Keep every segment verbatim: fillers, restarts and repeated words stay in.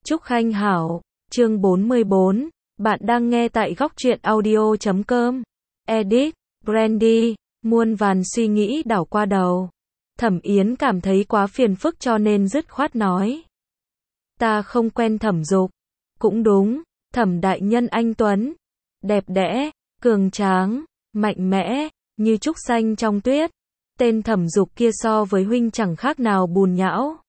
Trúc Khanh Hảo, chương bốn mươi bốn, bạn đang nghe tại góc truyện audio chấm com. Edit, Brandy, muôn vàn suy nghĩ đảo qua đầu. Thẩm Yến cảm thấy quá phiền phức cho nên dứt khoát nói. Ta không quen Thẩm Dục. Cũng đúng, Thẩm đại nhân anh tuấn, đẹp đẽ, cường tráng, mạnh mẽ, như trúc xanh trong tuyết. Tên Thẩm Dục kia so với huynh chẳng khác nào bùn nhão.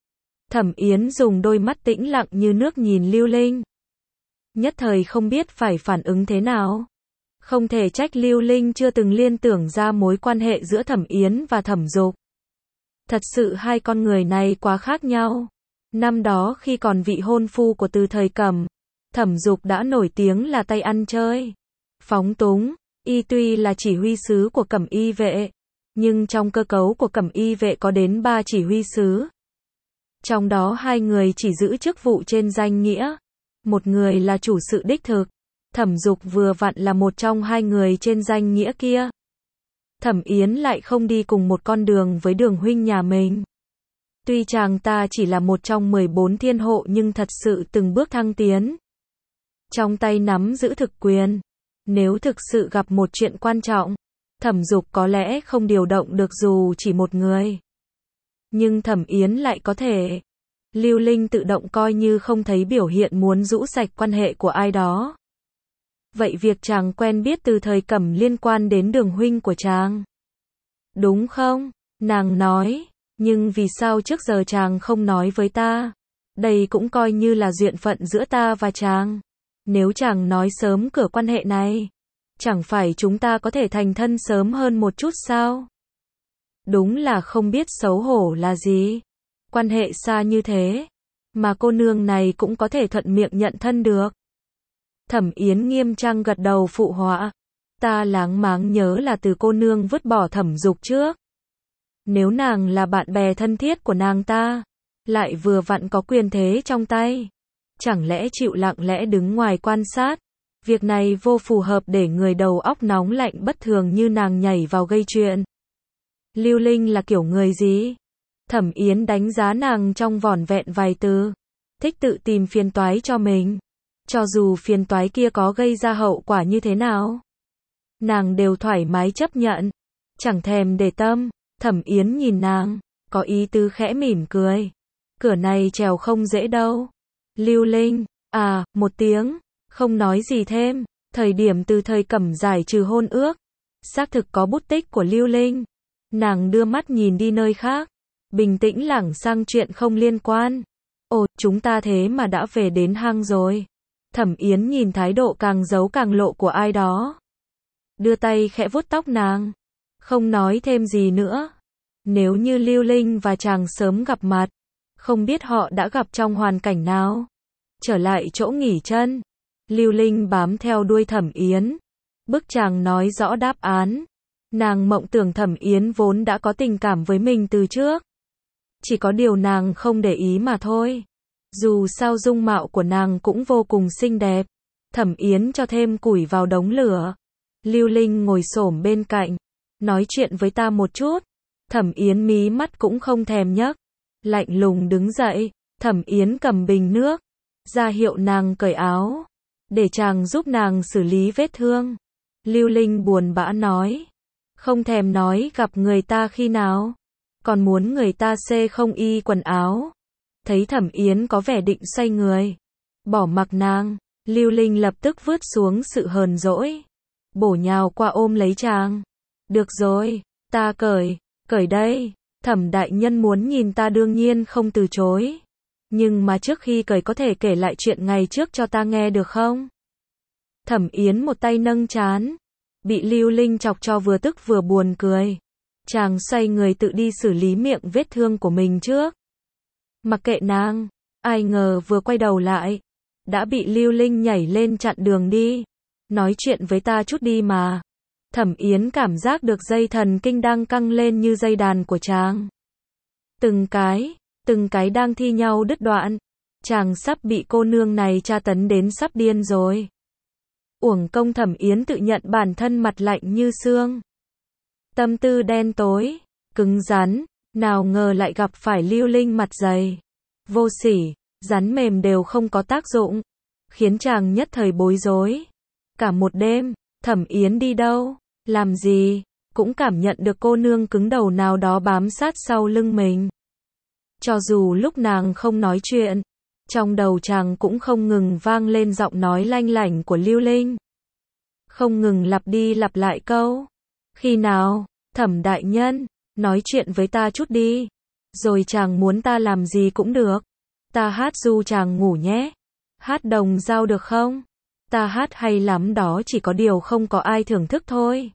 Thẩm Yến dùng đôi mắt tĩnh lặng như nước nhìn Lưu Linh. Nhất thời không biết phải phản ứng thế nào. Không thể trách Lưu Linh chưa từng liên tưởng ra mối quan hệ giữa Thẩm Yến và Thẩm Dục. Thật sự hai con người này quá khác nhau. Năm đó khi còn vị hôn phu của Từ Thời Cẩm, Thẩm Dục đã nổi tiếng là tay ăn chơi, phóng túng. Y tuy là chỉ huy sứ của Cẩm Y vệ, nhưng trong cơ cấu của Cẩm Y vệ có đến ba chỉ huy sứ. Trong đó hai người chỉ giữ chức vụ trên danh nghĩa, một người là chủ sự đích thực. Thẩm Dục vừa vặn là một trong hai người trên danh nghĩa kia. Thẩm Yến lại không đi cùng một con đường với Đường huynh nhà mình. Tuy chàng ta chỉ là một trong mười bốn thiên hộ nhưng thật sự từng bước thăng tiến. Trong tay nắm giữ thực quyền. Nếu thực sự gặp một chuyện quan trọng, Thẩm Dục có lẽ không điều động được dù chỉ một người. Nhưng Thẩm Yến lại có thể. Lưu Linh tự động coi như không thấy biểu hiện muốn rũ sạch quan hệ của ai đó. Vậy việc chàng quen biết Từ Thời Cẩm liên quan đến Đường huynh của chàng, đúng không? Nàng nói, nhưng vì sao trước giờ chàng không nói với ta? Đây cũng coi như là duyên phận giữa ta và chàng. Nếu chàng nói sớm cửa quan hệ này, chẳng phải chúng ta có thể thành thân sớm hơn một chút sao? Đúng là không biết xấu hổ là gì. Quan hệ xa như thế, mà cô nương này cũng có thể thuận miệng nhận thân được. Thẩm Yến nghiêm trang gật đầu phụ họa. Ta láng máng nhớ là từ cô nương vứt bỏ Thẩm Dục trước. Nếu nàng là bạn bè thân thiết của nàng ta, lại vừa vặn có quyền thế trong tay, chẳng lẽ chịu lặng lẽ đứng ngoài quan sát? Việc này vô phù hợp để người đầu óc nóng lạnh bất thường như nàng nhảy vào gây chuyện. Lưu Linh là kiểu người gì? Thẩm Yến đánh giá nàng trong vỏn vẹn vài từ. Thích tự tìm phiền toái cho mình. Cho dù phiền toái kia có gây ra hậu quả như thế nào, nàng đều thoải mái chấp nhận, chẳng thèm để tâm. Thẩm Yến nhìn nàng, có ý tứ khẽ mỉm cười. Cửa này trèo không dễ đâu. Lưu Linh, à, một tiếng, không nói gì thêm. Thời điểm Từ Thời Cẩm giải trừ hôn ước, xác thực có bút tích của Lưu Linh. Nàng đưa mắt nhìn đi nơi khác, bình tĩnh lảng sang chuyện không liên quan. Ồ, chúng ta thế mà đã về đến hang rồi. Thẩm Yến nhìn thái độ càng giấu càng lộ của ai đó, đưa tay khẽ vuốt tóc nàng, không nói thêm gì nữa. Nếu như Lưu Linh và chàng sớm gặp mặt, không biết họ đã gặp trong hoàn cảnh nào. Trở lại chỗ nghỉ chân, Lưu Linh bám theo đuôi Thẩm Yến, bức chàng nói rõ đáp án. Nàng mộng tưởng Thẩm Yến vốn đã có tình cảm với mình từ trước, chỉ có điều nàng không để ý mà thôi. Dù sao dung mạo của nàng cũng vô cùng xinh đẹp. Thẩm Yến cho thêm củi vào đống lửa. Lưu Linh ngồi xổm bên cạnh, nói chuyện với ta một chút. Thẩm Yến mí mắt cũng không thèm nhấc, lạnh lùng đứng dậy. Thẩm Yến cầm bình nước, ra hiệu nàng cởi áo, để chàng giúp nàng xử lý vết thương. Lưu Linh buồn bã nói, không thèm nói gặp người ta khi nào, còn muốn người ta xê không y quần áo. Thấy Thẩm Yến có vẻ định xoay người, bỏ mặc nàng, Lưu Linh lập tức vứt xuống sự hờn dỗi, bổ nhào qua ôm lấy chàng. Được rồi, ta cởi, cởi đây. Thẩm đại nhân muốn nhìn ta đương nhiên không từ chối. Nhưng mà trước khi cởi có thể kể lại chuyện ngày trước cho ta nghe được không? Thẩm Yến một tay nâng trán, bị Lưu Linh chọc cho vừa tức vừa buồn cười. Chàng xoay người tự đi xử lý miệng vết thương của mình trước. Mặc kệ nàng, ai ngờ vừa quay đầu lại, đã bị Lưu Linh nhảy lên chặn đường đi. Nói chuyện với ta chút đi mà. Thẩm Yến cảm giác được dây thần kinh đang căng lên như dây đàn của chàng. Từng cái, từng cái đang thi nhau đứt đoạn. Chàng sắp bị cô nương này tra tấn đến sắp điên rồi. Uổng công Thẩm Yến tự nhận bản thân mặt lạnh như xương. Tâm tư đen tối, cứng rắn, nào ngờ lại gặp phải Lưu Linh mặt dày, vô sỉ. rắn mềm đều không có tác dụng, khiến chàng nhất thời bối rối. Cả một đêm, Thẩm Yến đi đâu, làm gì, cũng cảm nhận được cô nương cứng đầu nào đó bám sát sau lưng mình. Cho dù lúc nàng không nói chuyện, trong đầu chàng cũng không ngừng vang lên giọng nói lanh lảnh của Lưu Linh. Không ngừng lặp đi lặp lại câu. Khi nào, Thẩm đại nhân, nói chuyện với ta chút đi. Rồi chàng muốn ta làm gì cũng được. Ta hát du chàng ngủ nhé. Hát đồng dao được không? Ta hát hay lắm đó, chỉ có điều không có ai thưởng thức thôi.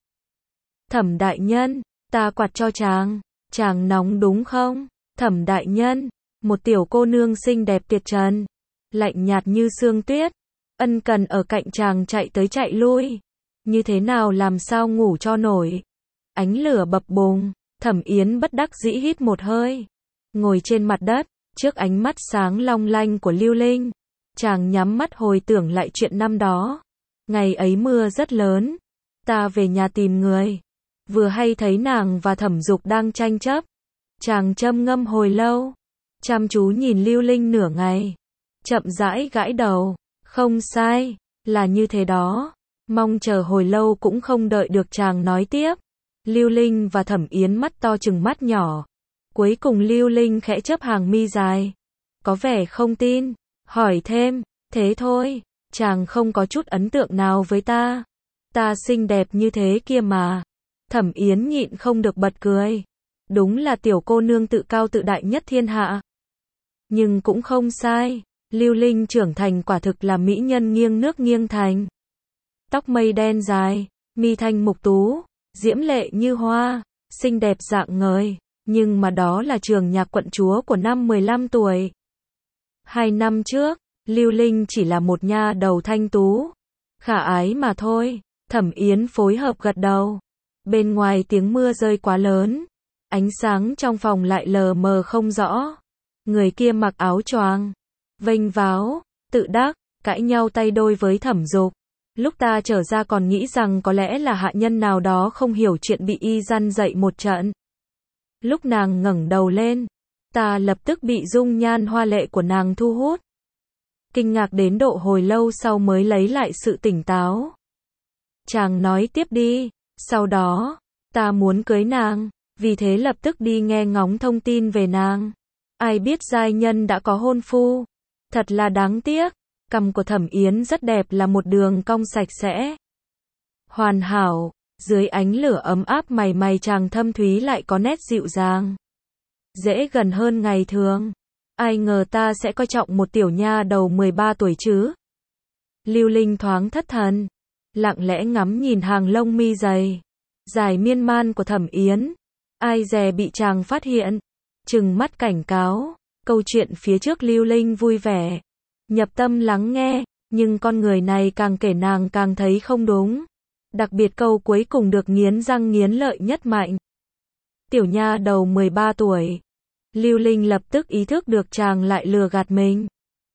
Thẩm đại nhân, ta quạt cho chàng. Chàng nóng đúng không? Thẩm đại nhân, một tiểu cô nương xinh đẹp tuyệt trần, lạnh nhạt như sương tuyết, ân cần ở cạnh chàng chạy tới chạy lui. Như thế nào làm sao ngủ cho nổi. Ánh lửa bập bùng, Thẩm Yến bất đắc dĩ hít một hơi. Ngồi trên mặt đất, trước ánh mắt sáng long lanh của Lưu Linh, chàng nhắm mắt hồi tưởng lại chuyện năm đó. Ngày ấy mưa rất lớn, ta về nhà tìm người, vừa hay thấy nàng và Thẩm Dục đang tranh chấp. Chàng châm ngâm hồi lâu, chăm chú nhìn Lưu Linh nửa ngày, chậm rãi gãi đầu, không sai, là như thế đó. Mong chờ hồi lâu cũng không đợi được chàng nói tiếp. Lưu Linh và Thẩm Yến mắt to chừng mắt nhỏ. Cuối cùng Lưu Linh khẽ chớp hàng mi dài, có vẻ không tin, hỏi thêm, thế thôi, chàng không có chút ấn tượng nào với ta. Ta xinh đẹp như thế kia mà. Thẩm Yến nhịn không được bật cười. Đúng là tiểu cô nương tự cao tự đại nhất thiên hạ. Nhưng cũng không sai, Lưu Linh trưởng thành quả thực là mỹ nhân nghiêng nước nghiêng thành. Tóc mây đen dài, mi thanh mục tú, diễm lệ như hoa, xinh đẹp rạng ngời, nhưng mà đó là trường nhạc quận chúa của năm mười lăm tuổi. Hai năm trước, Lưu Linh chỉ là một nha đầu thanh tú, khả ái mà thôi. Thẩm Yến phối hợp gật đầu. Bên ngoài tiếng mưa rơi quá lớn, ánh sáng trong phòng lại lờ mờ không rõ. Người kia mặc áo choàng, vênh váo, tự đắc, cãi nhau tay đôi với Thẩm Dục. Lúc ta trở ra còn nghĩ rằng có lẽ là hạ nhân nào đó không hiểu chuyện bị y răn dậy một trận. Lúc nàng ngẩng đầu lên, ta lập tức bị dung nhan hoa lệ của nàng thu hút. Kinh ngạc đến độ hồi lâu sau mới lấy lại sự tỉnh táo. Chàng nói tiếp đi, sau đó, ta muốn cưới nàng, vì thế lập tức đi nghe ngóng thông tin về nàng. Ai biết giai nhân đã có hôn phu. Thật là đáng tiếc. Cằm của Thẩm Yến rất đẹp, là một đường cong sạch sẽ, hoàn hảo, dưới ánh lửa ấm áp mày mày chàng thâm thúy lại có nét dịu dàng, dễ gần hơn ngày thường. Ai ngờ ta sẽ coi trọng một tiểu nha đầu mười ba tuổi chứ. Lưu Linh thoáng thất thần, lặng lẽ ngắm nhìn hàng lông mi dày, dài miên man của Thẩm Yến. Ai dè bị chàng phát hiện, trừng mắt cảnh cáo. Câu chuyện phía trước Lưu Linh vui vẻ, nhập tâm lắng nghe, nhưng con người này càng kể nàng càng thấy không đúng. Đặc biệt câu cuối cùng được nghiến răng nghiến lợi nhất mạnh. Tiểu nha đầu mười ba tuổi. Lưu Linh lập tức ý thức được chàng lại lừa gạt mình.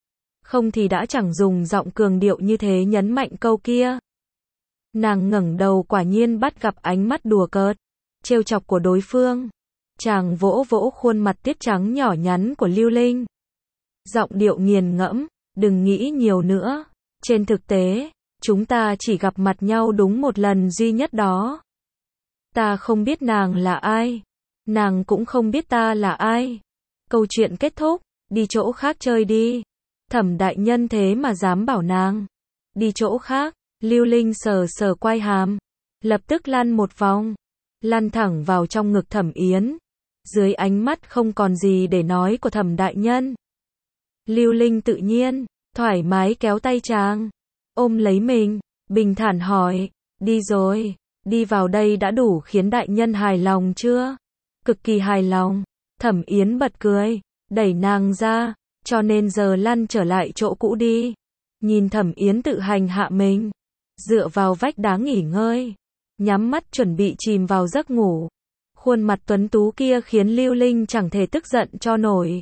Không thì đã chẳng dùng giọng cường điệu như thế nhấn mạnh câu kia. Nàng ngẩng đầu quả nhiên bắt gặp ánh mắt đùa cợt, trêu chọc của đối phương. Chàng vỗ vỗ khuôn mặt tiết trắng nhỏ nhắn của Lưu Linh. Giọng điệu nghiền ngẫm, đừng nghĩ nhiều nữa. Trên thực tế, chúng ta chỉ gặp mặt nhau đúng một lần duy nhất đó. Ta không biết nàng là ai. Nàng cũng không biết ta là ai. Câu chuyện kết thúc, đi chỗ khác chơi đi. Thẩm đại nhân thế mà dám bảo nàng đi chỗ khác. Lưu Linh sờ sờ quai hàm, lập tức lăn một vòng, lăn thẳng vào trong ngực Thẩm Yến. Dưới ánh mắt không còn gì để nói của Thẩm đại nhân, Lưu Linh tự nhiên, thoải mái kéo tay chàng, ôm lấy mình, bình thản hỏi, đi rồi, đi vào đây đã đủ khiến đại nhân hài lòng chưa? Cực kỳ hài lòng. Thẩm Yến bật cười, đẩy nàng ra, cho nên giờ lăn trở lại chỗ cũ đi. Nhìn Thẩm Yến tự hành hạ mình, dựa vào vách đá nghỉ ngơi, nhắm mắt chuẩn bị chìm vào giấc ngủ. Khuôn mặt tuấn tú kia khiến Lưu Linh chẳng thể tức giận cho nổi.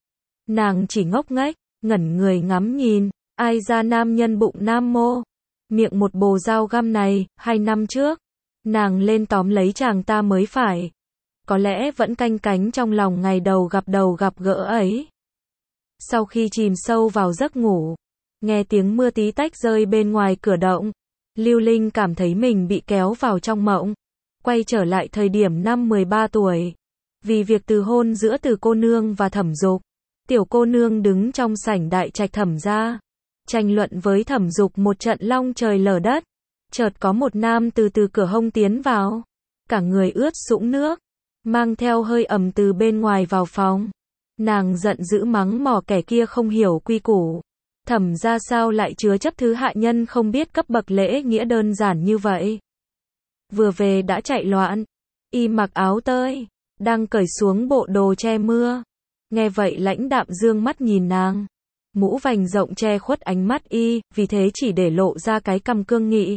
Nàng chỉ ngốc nghếch, ngẩn người ngắm nhìn, ai ra nam nhân bụng nam mô, miệng một bồ dao găm này. Hai năm trước, nàng lên tóm lấy chàng ta mới phải. Có lẽ vẫn canh cánh trong lòng ngày đầu gặp đầu gặp gỡ ấy. Sau khi chìm sâu vào giấc ngủ, nghe tiếng mưa tí tách rơi bên ngoài cửa động, Lưu Linh cảm thấy mình bị kéo vào trong mộng. Quay trở lại thời điểm năm mười ba tuổi. Vì việc từ hôn giữa Từ cô nương và Thẩm Dục, tiểu cô nương đứng trong sảnh đại trạch Thẩm gia, tranh luận với Thẩm Dục một trận long trời lở đất. Chợt có một nam từ từ cửa hông tiến vào, cả người ướt sũng nước, mang theo hơi ẩm từ bên ngoài vào phòng. Nàng giận dữ mắng mỏ kẻ kia không hiểu quy củ. Thẩm gia sao lại chứa chấp thứ hạ nhân không biết cấp bậc lễ nghĩa đơn giản như vậy. Vừa về đã chạy loạn, y mặc áo tơi, đang cởi xuống bộ đồ che mưa. Nghe vậy lãnh đạm dương mắt nhìn nàng. Mũ vành rộng che khuất ánh mắt y, vì thế chỉ để lộ ra cái cằm cương nghị.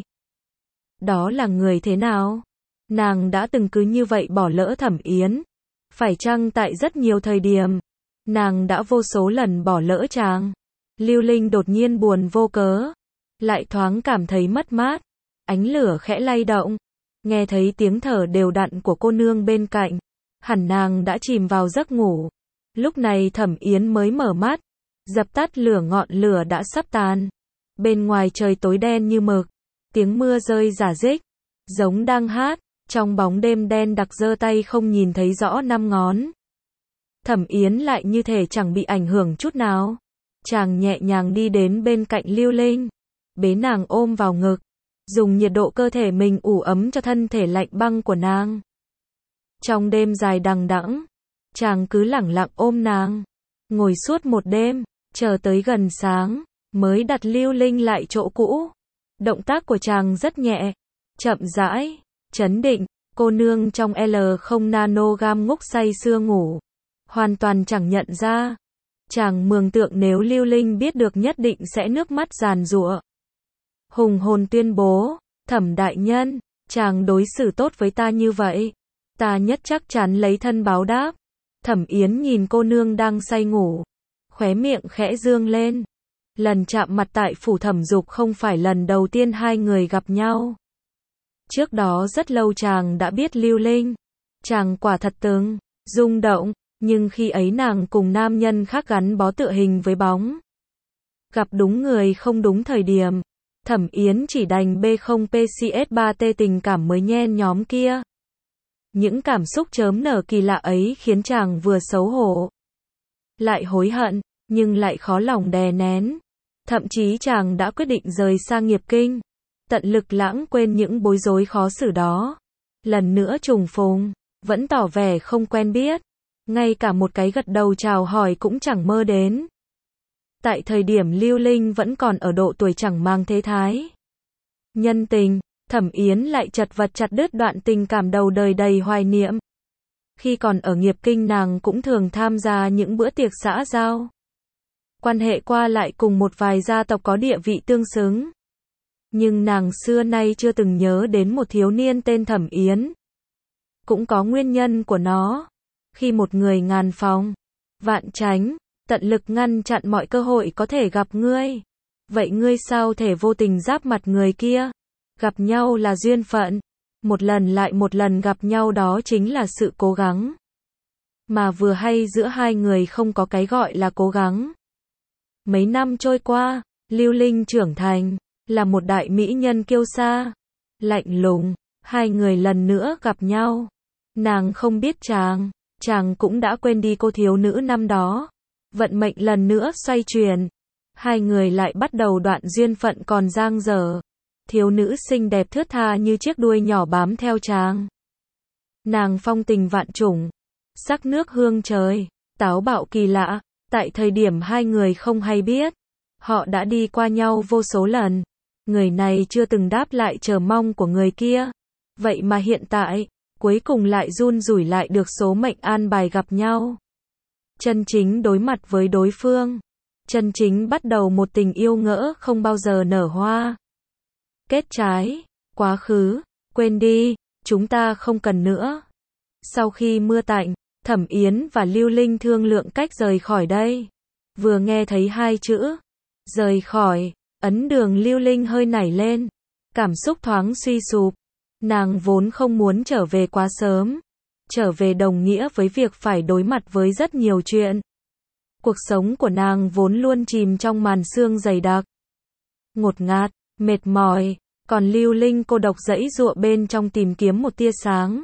Đó là người thế nào? Nàng đã từng cứ như vậy bỏ lỡ Thẩm Yến. Phải chăng tại rất nhiều thời điểm, nàng đã vô số lần bỏ lỡ chàng? Lưu Linh đột nhiên buồn vô cớ, lại thoáng cảm thấy mất mát. Ánh lửa khẽ lay động, nghe thấy tiếng thở đều đặn của cô nương bên cạnh, hẳn nàng đã chìm vào giấc ngủ. Lúc này Thẩm Yến mới mở mắt, dập tắt lửa, ngọn lửa đã sắp tàn. Bên ngoài trời tối đen như mực, tiếng mưa rơi rả rích, giống đang hát, trong bóng đêm đen đặc giơ tay không nhìn thấy rõ năm ngón. Thẩm Yến lại như thể chẳng bị ảnh hưởng chút nào. Chàng nhẹ nhàng đi đến bên cạnh Lưu Linh, bế nàng ôm vào ngực, dùng nhiệt độ cơ thể mình ủ ấm cho thân thể lạnh băng của nàng. Trong đêm dài đằng đẵng, chàng cứ lẳng lặng ôm nàng, ngồi suốt một đêm, chờ tới gần sáng, mới đặt Lưu Linh lại chỗ cũ. Động tác của chàng rất nhẹ, chậm rãi, trấn định. Cô nương trong L không nanogam ngúc say sưa ngủ, hoàn toàn chẳng nhận ra. Chàng mường tượng nếu Lưu Linh biết được nhất định sẽ nước mắt giàn giụa. Hùng hồn tuyên bố, Thẩm đại nhân, chàng đối xử tốt với ta như vậy, ta nhất chắc chắn lấy thân báo đáp. Thẩm Yến nhìn cô nương đang say ngủ, khóe miệng khẽ dương lên. Lần chạm mặt tại phủ Thẩm Dục không phải lần đầu tiên hai người gặp nhau. Trước đó rất lâu chàng đã biết Lưu Linh, chàng quả thật từng rung động, nhưng khi ấy nàng cùng nam nhân khác gắn bó tựa hình với bóng. Gặp đúng người không đúng thời điểm, Thẩm Yến chỉ đành B không P C S ba T tình cảm mới nhen nhóm kia. Những cảm xúc chớm nở kỳ lạ ấy khiến chàng vừa xấu hổ, lại hối hận, nhưng lại khó lòng đè nén. Thậm chí chàng đã quyết định rời xa nghiệp kinh, tận lực lãng quên những bối rối khó xử đó. Lần nữa trùng phùng, vẫn tỏ vẻ không quen biết, ngay cả một cái gật đầu chào hỏi cũng chẳng mơ đến. Tại thời điểm Lưu Linh vẫn còn ở độ tuổi chẳng mang thế thái nhân tình, Thẩm Yến lại chật vật chặt đứt đoạn tình cảm đầu đời đầy hoài niệm. Khi còn ở nghiệp kinh nàng cũng thường tham gia những bữa tiệc xã giao, quan hệ qua lại cùng một vài gia tộc có địa vị tương xứng. Nhưng nàng xưa nay chưa từng nhớ đến một thiếu niên tên Thẩm Yến. Cũng có nguyên nhân của nó. Khi một người ngàn phòng, vạn tránh, tận lực ngăn chặn mọi cơ hội có thể gặp ngươi. Vậy ngươi sao thể vô tình giáp mặt người kia? Gặp nhau là duyên phận. Một lần lại một lần gặp nhau đó chính là sự cố gắng. Mà vừa hay giữa hai người không có cái gọi là cố gắng. Mấy năm trôi qua, Lưu Linh trưởng thành, là một đại mỹ nhân kiêu sa, lạnh lùng. Hai người lần nữa gặp nhau. Nàng không biết chàng, chàng cũng đã quên đi cô thiếu nữ năm đó. Vận mệnh lần nữa xoay chuyển. Hai người lại bắt đầu đoạn duyên phận còn dang dở. Thiếu nữ xinh đẹp thướt tha như chiếc đuôi nhỏ bám theo chàng. Nàng phong tình vạn trùng, sắc nước hương trời, táo bạo kỳ lạ. Tại thời điểm hai người không hay biết, họ đã đi qua nhau vô số lần. Người này chưa từng đáp lại chờ mong của người kia. Vậy mà hiện tại, cuối cùng lại run rủi lại được số mệnh an bài gặp nhau. Chân chính đối mặt với đối phương. Chân chính bắt đầu một tình yêu ngỡ không bao giờ nở hoa. Kết trái, quá khứ, quên đi, chúng ta không cần nữa. Sau khi mưa tạnh, Thẩm Yến và Lưu Linh thương lượng cách rời khỏi đây. Vừa nghe thấy hai chữ, rời khỏi, ấn đường Lưu Linh hơi nảy lên. Cảm xúc thoáng suy sụp. Nàng vốn không muốn trở về quá sớm. Trở về đồng nghĩa với việc phải đối mặt với rất nhiều chuyện. Cuộc sống của nàng vốn luôn chìm trong màn sương dày đặc, ngột ngạt, mệt mỏi, còn Lưu Linh cô độc giãy giụa bên trong tìm kiếm một tia sáng.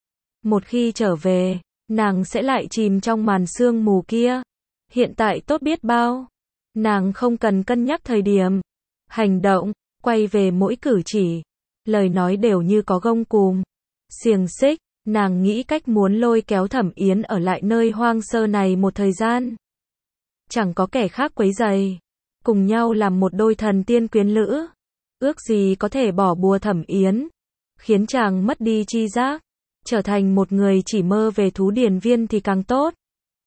Một khi trở về, nàng sẽ lại chìm trong màn sương mù kia. Hiện tại tốt biết bao. Nàng không cần cân nhắc thời điểm, hành động, quay về mỗi cử chỉ, lời nói đều như có gông cùm, xiềng xích. Nàng nghĩ cách muốn lôi kéo Thẩm Yến ở lại nơi hoang sơ này một thời gian. Chẳng có kẻ khác quấy rầy, cùng nhau làm một đôi thần tiên quyến lữ. Ước gì có thể bỏ bùa Thẩm Yến, khiến chàng mất đi tri giác, trở thành một người chỉ mơ về thú điền viên thì càng tốt.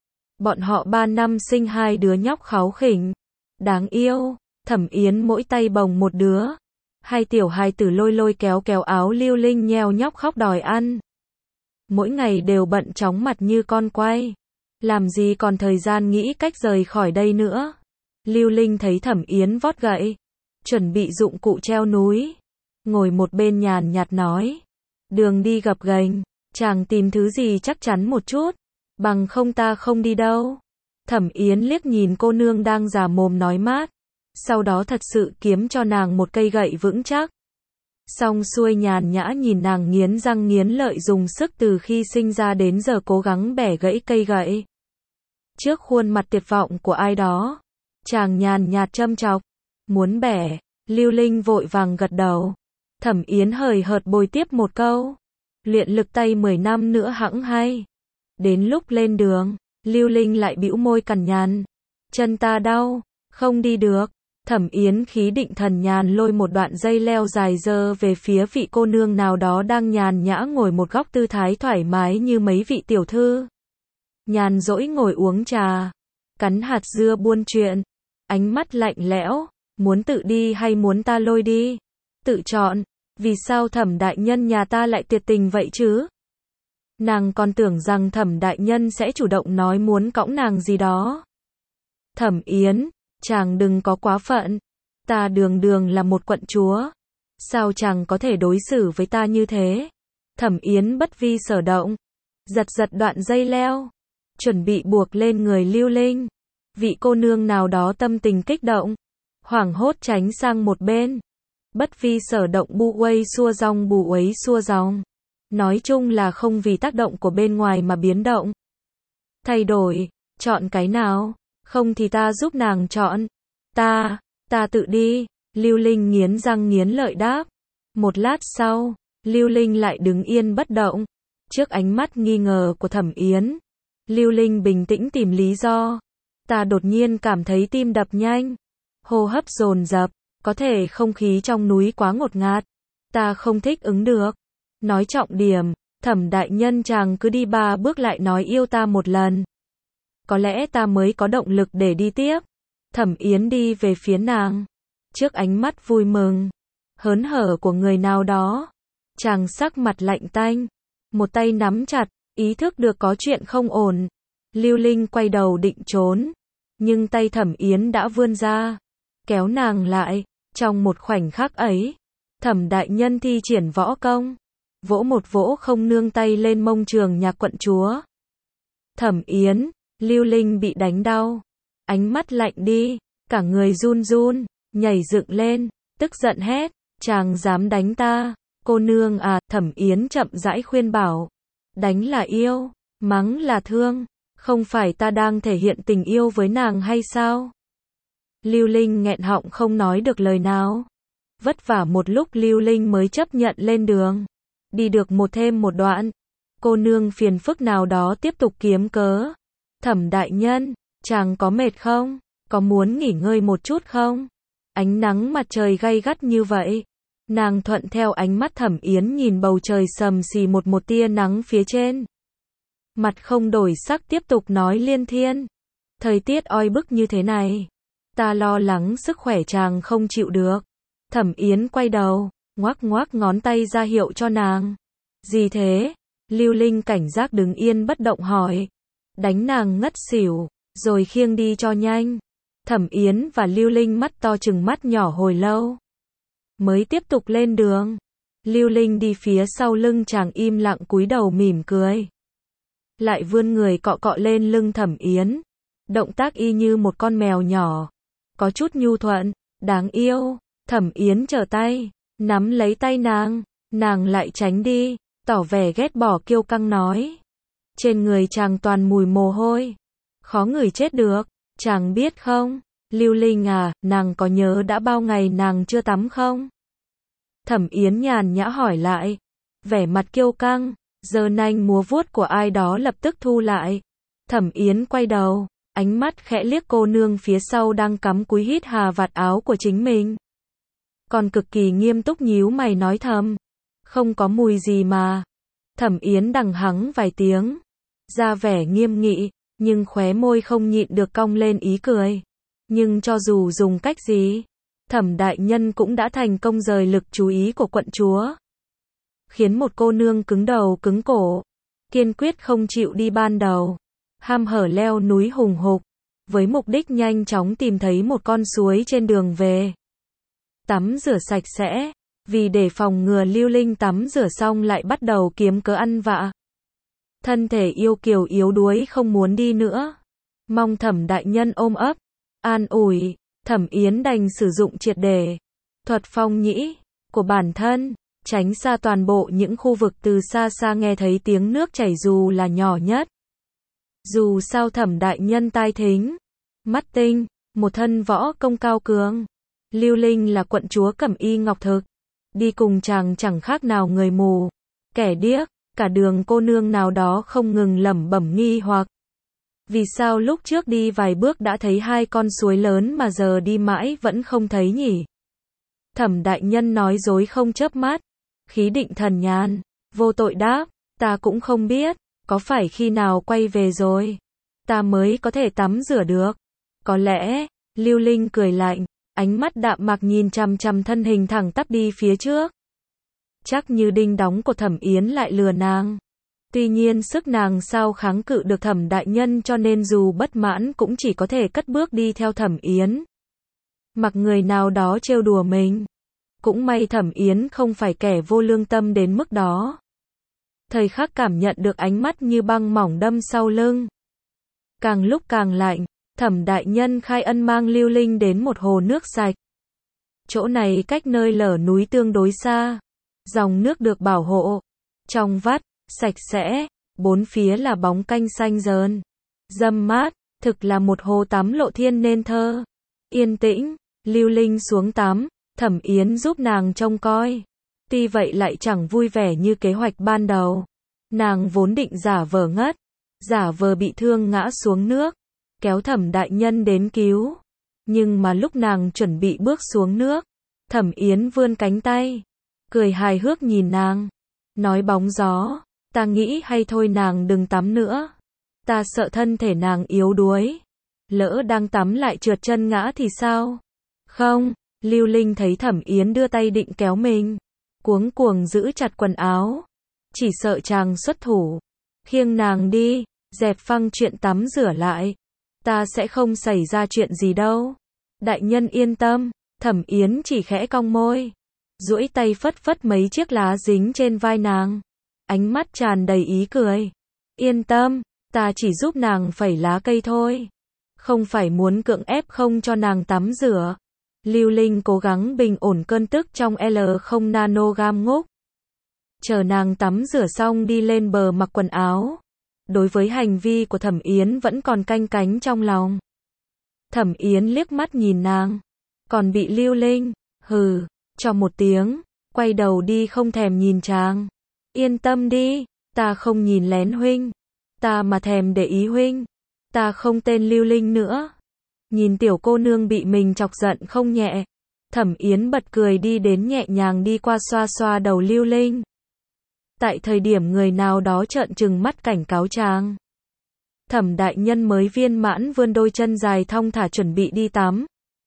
Bọn họ ba năm sinh hai đứa nhóc kháu khỉnh, đáng yêu. Thẩm Yến mỗi tay bồng một đứa. Hai tiểu hài tử lôi lôi kéo kéo áo Lưu Linh nheo nhóc khóc đòi ăn. Mỗi ngày đều bận chóng mặt như con quay. Làm gì còn thời gian nghĩ cách rời khỏi đây nữa. Lưu Linh thấy Thẩm Yến vót gậy, chuẩn bị dụng cụ treo núi, ngồi một bên nhàn nhạt nói. Đường đi gập ghềnh, chàng tìm thứ gì chắc chắn một chút, bằng không ta không đi đâu. Thẩm Yến liếc nhìn cô nương đang già mồm nói mát, sau đó thật sự kiếm cho nàng một cây gậy vững chắc. Xong xuôi nhàn nhã nhìn nàng nghiến răng nghiến lợi dùng sức từ khi sinh ra đến giờ cố gắng bẻ gãy cây gậy. Trước khuôn mặt tuyệt vọng của ai đó, chàng nhàn nhạt châm chọc, muốn bẻ. Lưu Linh vội vàng gật đầu. Thẩm Yến hời hợt bồi tiếp một câu, luyện lực tay mười năm nữa hẵng hay. Đến lúc lên đường, Lưu Linh lại bĩu môi cằn nhằn, chân ta đau, không đi được. Thẩm Yến khí định thần nhàn lôi một đoạn dây leo dài dơ về phía vị cô nương nào đó đang nhàn nhã ngồi một góc tư thái thoải mái như mấy vị tiểu thư. Nhàn rỗi ngồi uống trà, cắn hạt dưa buôn chuyện, ánh mắt lạnh lẽo, muốn tự đi hay muốn ta lôi đi? Tự chọn, vì sao Thẩm đại nhân nhà ta lại tuyệt tình vậy chứ? Nàng còn tưởng rằng Thẩm đại nhân sẽ chủ động nói muốn cõng nàng gì đó. Thẩm Yến, chàng đừng có quá phận, ta đường đường là một quận chúa, sao chàng có thể đối xử với ta như thế? Thẩm Yến bất vi sở động, giật giật đoạn dây leo, chuẩn bị buộc lên người Lưu Linh. Vị cô nương nào đó tâm tình kích động, hoảng hốt tránh sang một bên. Bất vi sở động bu uây xua rong bù uấy xua rong. Nói chung là không vì tác động của bên ngoài mà biến động. Thay đổi, chọn cái nào, không thì ta giúp nàng chọn. Ta, ta tự đi. Lưu Linh nghiến răng nghiến lợi đáp. Một lát sau, Lưu Linh lại đứng yên bất động. Trước ánh mắt nghi ngờ của Thẩm Yến, Lưu Linh bình tĩnh tìm lý do. Ta đột nhiên cảm thấy tim đập nhanh, hô hấp dồn dập, có thể không khí trong núi quá ngột ngạt, ta không thích ứng được. Nói trọng điểm, Thẩm đại nhân chàng cứ đi ba bước lại nói yêu ta một lần, có lẽ ta mới có động lực để đi tiếp. Thẩm Yến đi về phía nàng, trước ánh mắt vui mừng, hớn hở của người nào đó, chàng sắc mặt lạnh tanh, một tay nắm chặt, ý thức được có chuyện không ổn. Lưu Linh quay đầu định trốn, nhưng tay Thẩm Yến đã vươn ra, kéo nàng lại. Trong một khoảnh khắc ấy, Thẩm đại nhân thi triển võ công, vỗ một vỗ không nương tay lên mông Trường Nhạc quận chúa. Thẩm Yến, Lưu Linh bị đánh đau, ánh mắt lạnh đi, cả người run run, nhảy dựng lên, tức giận hét, chàng dám đánh ta? Cô nương à? Thẩm Yến chậm rãi khuyên bảo, đánh là yêu, mắng là thương, không phải ta đang thể hiện tình yêu với nàng hay sao? Lưu Linh nghẹn họng không nói được lời nào. Vất vả một lúc Lưu Linh mới chấp nhận lên đường. Đi được một thêm một đoạn, cô nương phiền phức nào đó tiếp tục kiếm cớ. Thẩm đại nhân, chàng có mệt không? Có muốn nghỉ ngơi một chút không? Ánh nắng mặt trời gay gắt như vậy. Nàng thuận theo ánh mắt Thẩm Yến nhìn bầu trời sầm xì một một tia nắng phía trên. Mặt không đổi sắc tiếp tục nói liên thiên. Thời tiết oi bức như thế này, ta lo lắng sức khỏe chàng không chịu được. Thẩm Yến quay đầu, ngoắc ngoắc ngón tay ra hiệu cho nàng. Gì thế? Lưu Linh cảnh giác đứng yên bất động hỏi. Đánh nàng ngất xỉu, rồi khiêng đi cho nhanh. Thẩm Yến và Lưu Linh mắt to chừng mắt nhỏ hồi lâu, mới tiếp tục lên đường. Lưu Linh đi phía sau lưng chàng im lặng cúi đầu mỉm cười, lại vươn người cọ cọ lên lưng Thẩm Yến. động tác y như một con mèo nhỏ, có chút nhu thuận, đáng yêu. Thẩm Yến trở tay, nắm lấy tay nàng, nàng lại tránh đi, tỏ vẻ ghét bỏ kiêu căng nói. Trên người chàng toàn mùi mồ hôi, khó ngửi chết được, chàng biết không, Lưu Linh à, nàng có nhớ đã bao ngày nàng chưa tắm không? Thẩm Yến nhàn nhã hỏi lại, vẻ mặt kiêu căng, giơ nanh múa vuốt của ai đó lập tức thu lại. Thẩm Yến quay đầu, ánh mắt khẽ liếc cô nương phía sau đang cắm cúi hít hà vạt áo của chính mình. Còn cực kỳ nghiêm túc nhíu mày nói thầm, không có mùi gì mà. Thẩm Yến đằng hắng vài tiếng, ra vẻ nghiêm nghị, nhưng khóe môi không nhịn được cong lên ý cười. Nhưng cho dù dùng cách gì, Thẩm đại nhân cũng đã thành công rời lực chú ý của quận chúa, khiến một cô nương cứng đầu cứng cổ, kiên quyết không chịu đi ban đầu, ham hở leo núi hùng hục, với mục đích nhanh chóng tìm thấy một con suối trên đường về. Tắm rửa sạch sẽ, vì để phòng ngừa Lưu Linh tắm rửa xong lại bắt đầu kiếm cớ ăn vạ. Thân thể yêu kiều yếu đuối không muốn đi nữa, mong Thẩm đại nhân ôm ấp, an ủi. Thẩm Yến đành sử dụng triệt để thuật phong nhĩ của bản thân, tránh xa toàn bộ những khu vực từ xa xa nghe thấy tiếng nước chảy dù là nhỏ nhất. Dù sao Thẩm đại nhân tai thính, mắt tinh, một thân võ công cao cường. Lưu Linh là quận chúa Cẩm Y Ngọc Thực, đi cùng chàng chẳng khác nào người mù, kẻ điếc. Cả đường cô nương nào đó không ngừng lẩm bẩm nghi hoặc. Vì sao lúc trước đi vài bước đã thấy hai con suối lớn mà giờ đi mãi vẫn không thấy nhỉ? Thẩm đại nhân nói dối không chớp mắt, khí định thần nhàn, vô tội đáp, ta cũng không biết, có phải khi nào quay về rồi, ta mới có thể tắm rửa được. Có lẽ, Lưu Linh cười lạnh, ánh mắt đạm mạc nhìn chằm chằm thân hình thẳng tắp đi phía trước. Chắc như đinh đóng của Thẩm Yến lại lừa nàng. Tuy nhiên sức nàng sao kháng cự được Thẩm đại nhân, cho nên dù bất mãn cũng chỉ có thể cất bước đi theo Thẩm Yến. Mặc người nào đó trêu đùa mình. Cũng may Thẩm Yến không phải kẻ vô lương tâm đến mức đó. Thời khắc cảm nhận được ánh mắt như băng mỏng đâm sau lưng. Càng lúc càng lạnh, Thẩm đại nhân khai ân mang Lưu Linh đến một hồ nước sạch. Chỗ này cách nơi lở núi tương đối xa. Dòng nước được bảo hộ, trong vắt, sạch sẽ, bốn phía là bóng canh xanh rờn, râm mát, thực là một hồ tắm lộ thiên nên thơ. Yên tĩnh, Lưu Linh xuống tắm, Thẩm Yến giúp nàng trông coi. Tuy vậy lại chẳng vui vẻ như kế hoạch ban đầu. Nàng vốn định giả vờ ngất, giả vờ bị thương ngã xuống nước, kéo Thẩm đại nhân đến cứu. Nhưng mà lúc nàng chuẩn bị bước xuống nước, Thẩm Yến vươn cánh tay, cười hài hước nhìn nàng, nói bóng gió, ta nghĩ hay thôi nàng đừng tắm nữa, ta sợ thân thể nàng yếu đuối, lỡ đang tắm lại trượt chân ngã thì sao? Không, Lưu Linh thấy Thẩm Yến đưa tay định kéo mình, cuống cuồng giữ chặt quần áo, chỉ sợ chàng xuất thủ, khiêng nàng đi, dẹp phăng chuyện tắm rửa lại, ta sẽ không xảy ra chuyện gì đâu, đại nhân yên tâm. Thẩm Yến chỉ khẽ cong môi, duỗi tay phất phất mấy chiếc lá dính trên vai nàng, ánh mắt tràn đầy ý cười. Yên tâm, ta chỉ giúp nàng phẩy lá cây thôi, không phải muốn cưỡng ép không cho nàng tắm rửa. Lưu Linh cố gắng bình ổn cơn tức trong L không nanogam ngốc. Chờ nàng tắm rửa xong đi lên bờ mặc quần áo. Đối với hành vi của Thẩm Yến vẫn còn canh cánh trong lòng. Thẩm Yến liếc mắt nhìn nàng, còn bị Lưu Linh, hừ, cho một tiếng, quay đầu đi không thèm nhìn chàng. Yên tâm đi, ta không nhìn lén huynh, ta mà thèm để ý huynh, ta không tên Lưu Linh nữa. Nhìn tiểu cô nương bị mình chọc giận không nhẹ, Thẩm Yến bật cười đi đến nhẹ nhàng đi qua xoa xoa đầu Lưu Linh. Tại thời điểm người nào đó trợn trừng mắt cảnh cáo chàng, Thẩm đại nhân mới viên mãn vươn đôi chân dài thong thả chuẩn bị đi tắm.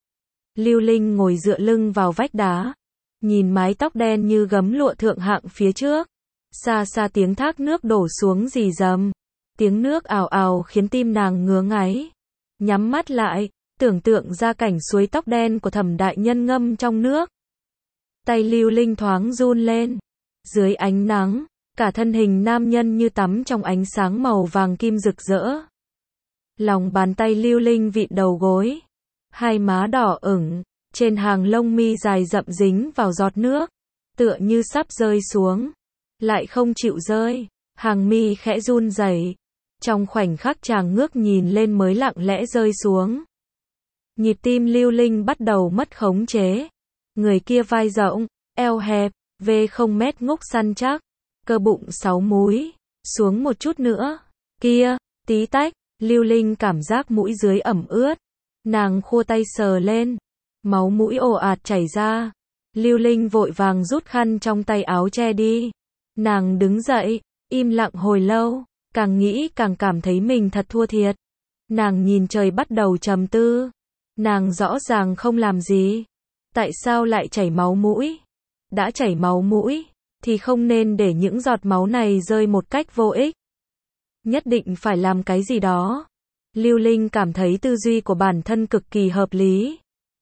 Lưu Linh ngồi dựa lưng vào vách đá, nhìn mái tóc đen như gấm lụa thượng hạng phía trước. Xa xa tiếng thác nước đổ xuống rì rầm, tiếng nước ào ào khiến tim nàng ngứa ngáy. Nhắm mắt lại, tưởng tượng ra cảnh suối tóc đen của Thẩm đại nhân ngâm trong nước. Tay Lưu Linh thoáng run lên. Dưới ánh nắng, cả thân hình nam nhân như tắm trong ánh sáng màu vàng kim rực rỡ. Lòng bàn tay Lưu Linh vịn đầu gối. Hai má đỏ ửng, trên hàng lông mi dài rậm dính vào giọt nước, tựa như sắp rơi xuống, lại không chịu rơi, hàng mi khẽ run rẩy. Trong khoảnh khắc chàng ngước nhìn lên mới lặng lẽ rơi xuống. Nhịp tim Lưu Linh bắt đầu mất khống chế. Người kia vai rộng, eo hẹp, vê không mét ngúc săn chắc, cơ bụng sáu múi, xuống một chút nữa. Kia, tí tách, Lưu Linh cảm giác mũi dưới ẩm ướt. Nàng khua tay sờ lên, máu mũi ồ ạt chảy ra. Lưu Linh vội vàng rút khăn trong tay áo che đi. Nàng đứng dậy, im lặng hồi lâu, càng nghĩ càng cảm thấy mình thật thua thiệt. Nàng nhìn trời bắt đầu trầm tư. Nàng rõ ràng không làm gì. Tại sao lại chảy máu mũi? Đã chảy máu mũi, thì không nên để những giọt máu này rơi một cách vô ích. Nhất định phải làm cái gì đó. Lưu Linh cảm thấy tư duy của bản thân cực kỳ hợp lý.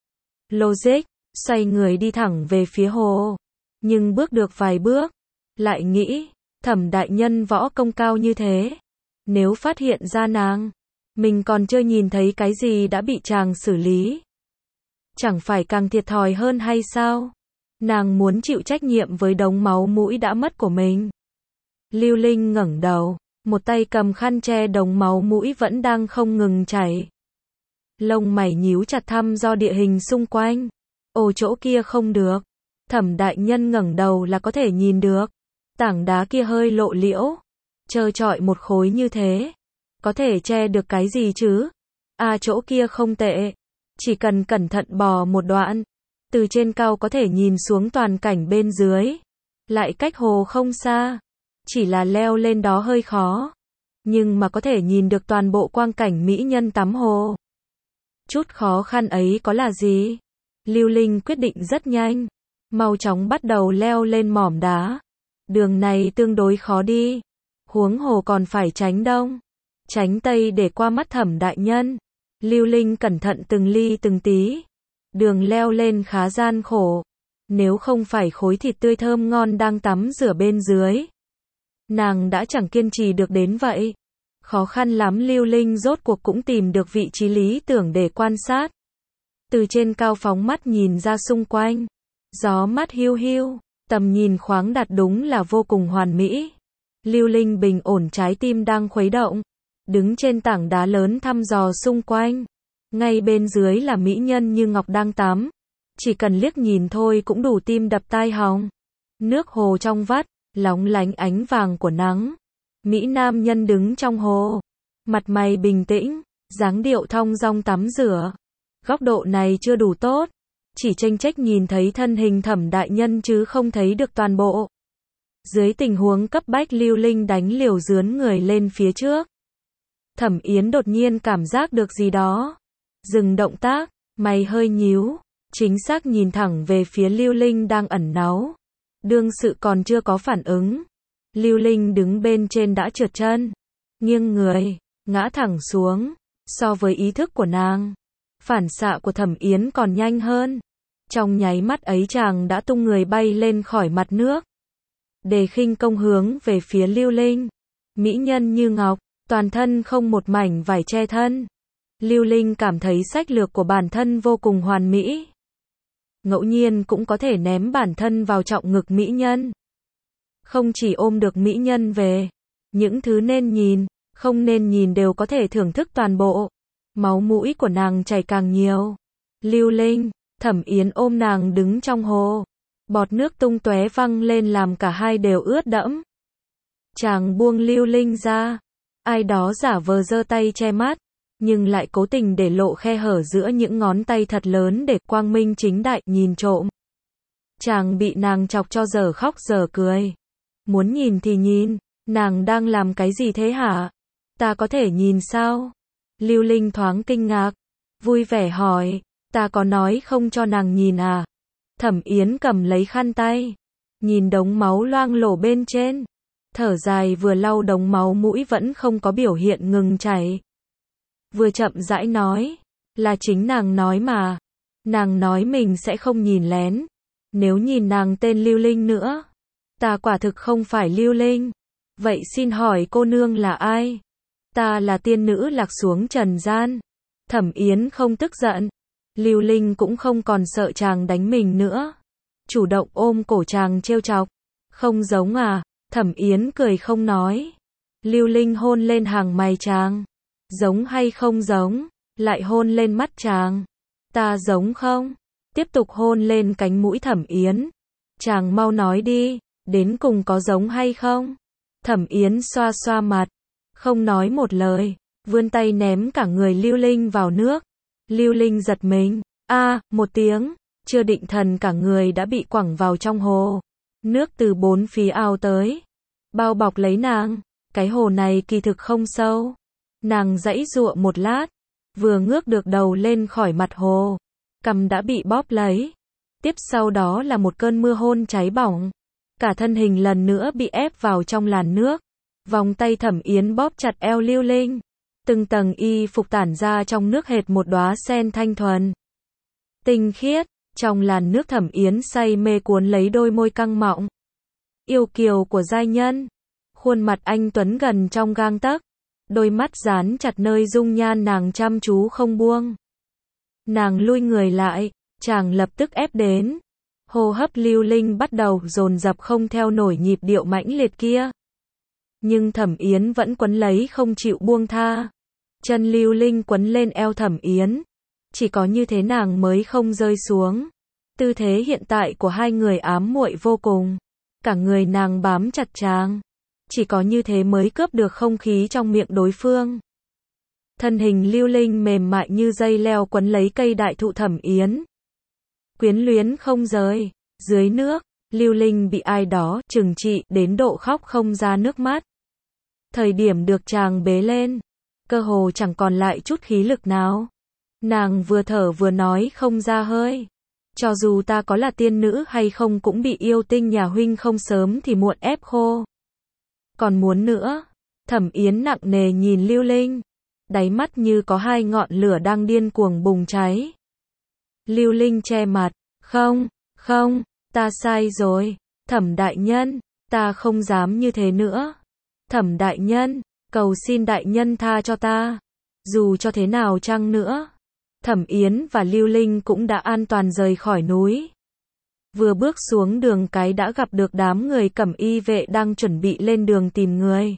Logic, xoay người đi thẳng về phía hồ. Nhưng bước được vài bước, lại nghĩ, Thẩm đại nhân võ công cao như thế. Nếu phát hiện ra nàng, mình còn chưa nhìn thấy cái gì đã bị chàng xử lý. Chẳng phải càng thiệt thòi hơn hay sao? Nàng muốn chịu trách nhiệm với đống máu mũi đã mất của mình. Lưu Linh ngẩng đầu, một tay cầm khăn che đống máu mũi vẫn đang không ngừng chảy. Lông mày nhíu chặt thăm dò địa hình xung quanh. Ồ, chỗ kia không được. Thẩm đại nhân ngẩng đầu là có thể nhìn được. Tảng đá kia hơi lộ liễu, trơ trọi một khối như thế, có thể che được cái gì chứ? À, chỗ kia không tệ. Chỉ cần cẩn thận bò một đoạn, từ trên cao có thể nhìn xuống toàn cảnh bên dưới. Lại cách hồ không xa, chỉ là leo lên đó hơi khó, nhưng mà có thể nhìn được toàn bộ quang cảnh mỹ nhân tắm hồ. Chút khó khăn ấy có là gì? Lưu Linh quyết định rất nhanh, mau chóng bắt đầu leo lên mỏm đá. Đường này tương đối khó đi, huống hồ còn phải tránh đông, tránh tây để qua mắt Thẩm đại nhân. Lưu Linh cẩn thận từng ly từng tí. Đường leo lên khá gian khổ, nếu không phải khối thịt tươi thơm ngon đang tắm rửa bên dưới, nàng đã chẳng kiên trì được đến vậy. Khó khăn lắm Lưu Linh rốt cuộc cũng tìm được vị trí lý tưởng để quan sát. Từ trên cao phóng mắt nhìn ra xung quanh, gió mát hiu hiu, tầm nhìn khoáng đạt đúng là vô cùng hoàn mỹ. Lưu Linh bình ổn trái tim đang khuấy động, đứng trên tảng đá lớn thăm dò xung quanh. Ngay bên dưới là mỹ nhân như ngọc đang tắm, chỉ cần liếc nhìn thôi cũng đủ tim đập tai họng. Nước hồ trong vắt, lóng lánh ánh vàng của nắng. Mỹ nam nhân đứng trong hồ, mặt mày bình tĩnh, dáng điệu thong dong tắm rửa. Góc độ này chưa đủ tốt, chỉ chênh chếch nhìn thấy thân hình Thẩm đại nhân chứ không thấy được toàn bộ. Dưới tình huống cấp bách Lưu Linh đánh liều dướn người lên phía trước. Thẩm Yến đột nhiên cảm giác được gì đó, dừng động tác, mày hơi nhíu, chính xác nhìn thẳng về phía Lưu Linh đang ẩn náu. Đương sự còn chưa có phản ứng, Lưu Linh đứng bên trên đã trượt chân, nghiêng người, ngã thẳng xuống. So với ý thức của nàng, phản xạ của Thẩm Yến còn nhanh hơn. Trong nháy mắt ấy chàng đã tung người bay lên khỏi mặt nước, đề khinh công hướng về phía Lưu Linh. Mỹ nhân như ngọc, toàn thân không một mảnh vải che thân. Lưu Linh cảm thấy sách lược của bản thân vô cùng hoàn mỹ. Ngẫu nhiên cũng có thể ném bản thân vào trọng ngực mỹ nhân. Không chỉ ôm được mỹ nhân về, những thứ nên nhìn, không nên nhìn đều có thể thưởng thức toàn bộ. Máu mũi của nàng chảy càng nhiều. Lưu Linh, Thẩm Yến ôm nàng đứng trong hồ. Bọt nước tung tóe văng lên làm cả hai đều ướt đẫm. Chàng buông Lưu Linh ra. Ai đó giả vờ giơ tay che mắt, nhưng lại cố tình để lộ khe hở giữa những ngón tay thật lớn để quang minh chính đại nhìn trộm. Chàng bị nàng chọc cho giờ khóc giờ cười. Muốn nhìn thì nhìn, nàng đang làm cái gì thế hả? Ta có thể nhìn sao? Lưu Linh thoáng kinh ngạc, vui vẻ hỏi, ta có nói không cho nàng nhìn à? Thẩm Yến cầm lấy khăn tay, nhìn đống máu loang lổ bên trên, thở dài vừa lau đống máu mũi vẫn không có biểu hiện ngừng chảy. Vừa chậm rãi nói, là chính nàng nói mà. Nàng nói mình sẽ không nhìn lén. Nếu nhìn nàng tên Lưu Linh nữa, ta quả thực không phải Lưu Linh. Vậy xin hỏi cô nương là ai? Ta là tiên nữ lạc xuống trần gian. Thẩm Yến không tức giận. Lưu Linh cũng không còn sợ chàng đánh mình nữa. Chủ động ôm cổ chàng trêu chọc. Không giống à? Thẩm Yến cười không nói. Lưu Linh hôn lên hàng mày chàng. Giống hay không giống? Lại hôn lên mắt chàng. Ta giống không? Tiếp tục hôn lên cánh mũi Thẩm Yến. Chàng mau nói đi, đến cùng có giống hay không? Thẩm Yến xoa xoa mặt, không nói một lời, vươn tay ném cả người Lưu Linh vào nước. Lưu Linh giật mình, a, một tiếng, chưa định thần cả người đã bị quẳng vào trong hồ. Nước từ bốn phía ao tới, bao bọc lấy nàng. Cái hồ này kỳ thực không sâu. Nàng giãy giụa một lát, vừa ngước được đầu lên khỏi mặt hồ, cằm đã bị bóp lấy. Tiếp sau đó là một cơn mưa hôn cháy bỏng. Cả thân hình lần nữa bị ép vào trong làn nước. Vòng tay Thẩm Yến bóp chặt eo Lưu Linh. Từng tầng y phục tản ra trong nước hệt một đóa sen thanh thuần. Tinh khiết, trong làn nước Thẩm Yến say mê cuốn lấy đôi môi căng mọng. Yêu kiều của giai nhân. Khuôn mặt anh tuấn gần trong gang tấc. Đôi mắt dán chặt nơi dung nhan nàng chăm chú không buông. Nàng lui người lại, chàng lập tức ép đến. Hô hấp Lưu Linh bắt đầu dồn dập không theo nổi nhịp điệu mãnh liệt kia. Nhưng Thẩm Yến vẫn quấn lấy không chịu buông tha. Chân Lưu Linh quấn lên eo Thẩm Yến. Chỉ có như thế nàng mới không rơi xuống. Tư thế hiện tại của hai người ám muội vô cùng. Cả người nàng bám chặt chàng. Chỉ có như thế mới cướp được không khí trong miệng đối phương. Thân hình Lưu Linh mềm mại như dây leo quấn lấy cây đại thụ Thẩm Yến. Quyến luyến không rời. Dưới nước, Lưu Linh bị ai đó trừng trị đến độ khóc không ra nước mắt. Thời điểm được chàng bế lên, cơ hồ chẳng còn lại chút khí lực nào. Nàng vừa thở vừa nói không ra hơi. Cho dù ta có là tiên nữ hay không cũng bị yêu tinh nhà huynh không sớm thì muộn ép khô. Còn muốn nữa. Thẩm Yến nặng nề nhìn Lưu Linh. Đáy mắt như có hai ngọn lửa đang điên cuồng bùng cháy. Lưu Linh che mặt. Không, không, ta sai rồi. Thẩm đại nhân, ta không dám như thế nữa. Thẩm đại nhân, cầu xin đại nhân tha cho ta. Dù cho thế nào chăng nữa. Thẩm Yến và Lưu Linh cũng đã an toàn rời khỏi núi. Vừa bước xuống đường cái đã gặp được đám người cẩm y vệ đang chuẩn bị lên đường tìm người.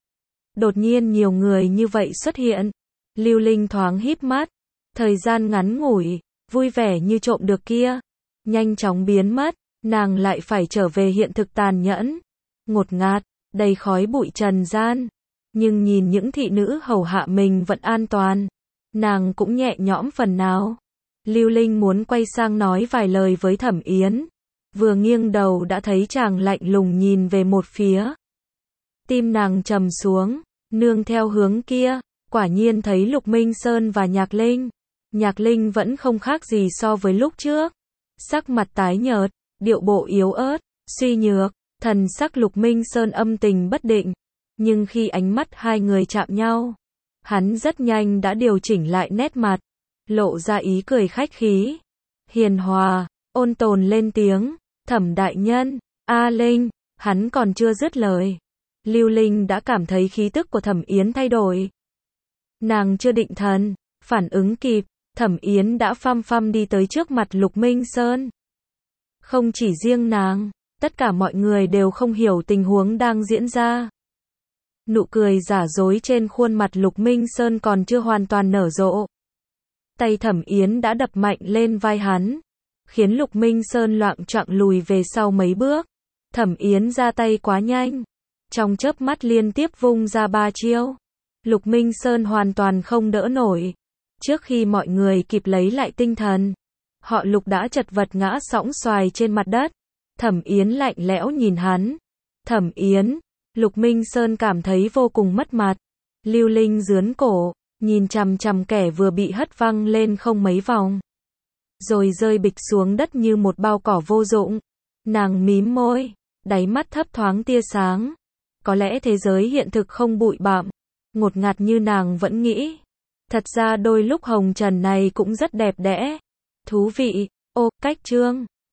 Đột nhiên nhiều người như vậy xuất hiện. Lưu Linh thoáng híp mắt. Thời gian ngắn ngủi, vui vẻ như trộm được kia. Nhanh chóng biến mất, nàng lại phải trở về hiện thực tàn nhẫn. Ngột ngạt, đầy khói bụi trần gian. Nhưng nhìn những thị nữ hầu hạ mình vẫn an toàn. Nàng cũng nhẹ nhõm phần nào. Lưu Linh muốn quay sang nói vài lời với Thẩm Yến. Vừa nghiêng đầu đã thấy chàng lạnh lùng nhìn về một phía. Tim nàng trầm xuống, nương theo hướng kia, quả nhiên thấy Lục Minh Sơn và Nhạc Linh. Nhạc Linh vẫn không khác gì so với lúc trước. Sắc mặt tái nhợt, điệu bộ yếu ớt, suy nhược, thần sắc Lục Minh Sơn âm tình bất định. Nhưng khi ánh mắt hai người chạm nhau, hắn rất nhanh đã điều chỉnh lại nét mặt, lộ ra ý cười khách khí, hiền hòa, ôn tồn lên tiếng, Thẩm đại nhân, A Linh, hắn còn chưa dứt lời. Lưu Linh đã cảm thấy khí tức của Thẩm Yến thay đổi. Nàng chưa định thần, phản ứng kịp, Thẩm Yến đã phăm phăm đi tới trước mặt Lục Minh Sơn. Không chỉ riêng nàng, tất cả mọi người đều không hiểu tình huống đang diễn ra. Nụ cười giả dối trên khuôn mặt Lục Minh Sơn còn chưa hoàn toàn nở rộ. Tay Thẩm Yến đã đập mạnh lên vai hắn, khiến Lục Minh Sơn loạng choạng lùi về sau mấy bước. Thẩm Yến ra tay quá nhanh, trong chớp mắt liên tiếp vung ra ba chiêu. Lục Minh Sơn hoàn toàn không đỡ nổi. Trước khi mọi người kịp lấy lại tinh thần, họ Lục đã chật vật ngã sõng xoài trên mặt đất. Thẩm Yến lạnh lẽo nhìn hắn. Thẩm Yến, Lục Minh Sơn cảm thấy vô cùng mất mặt. Lưu Linh rướn cổ, nhìn chằm chằm kẻ vừa bị hất văng lên không mấy vòng, rồi rơi bịch xuống đất như một bao cỏ vô dụng. Nàng mím môi, đáy mắt thấp thoáng tia sáng. Có lẽ thế giới hiện thực không bụi bặm, ngột ngạt như nàng vẫn nghĩ. Thật ra đôi lúc hồng trần này cũng rất đẹp đẽ, thú vị. Ô, cách chương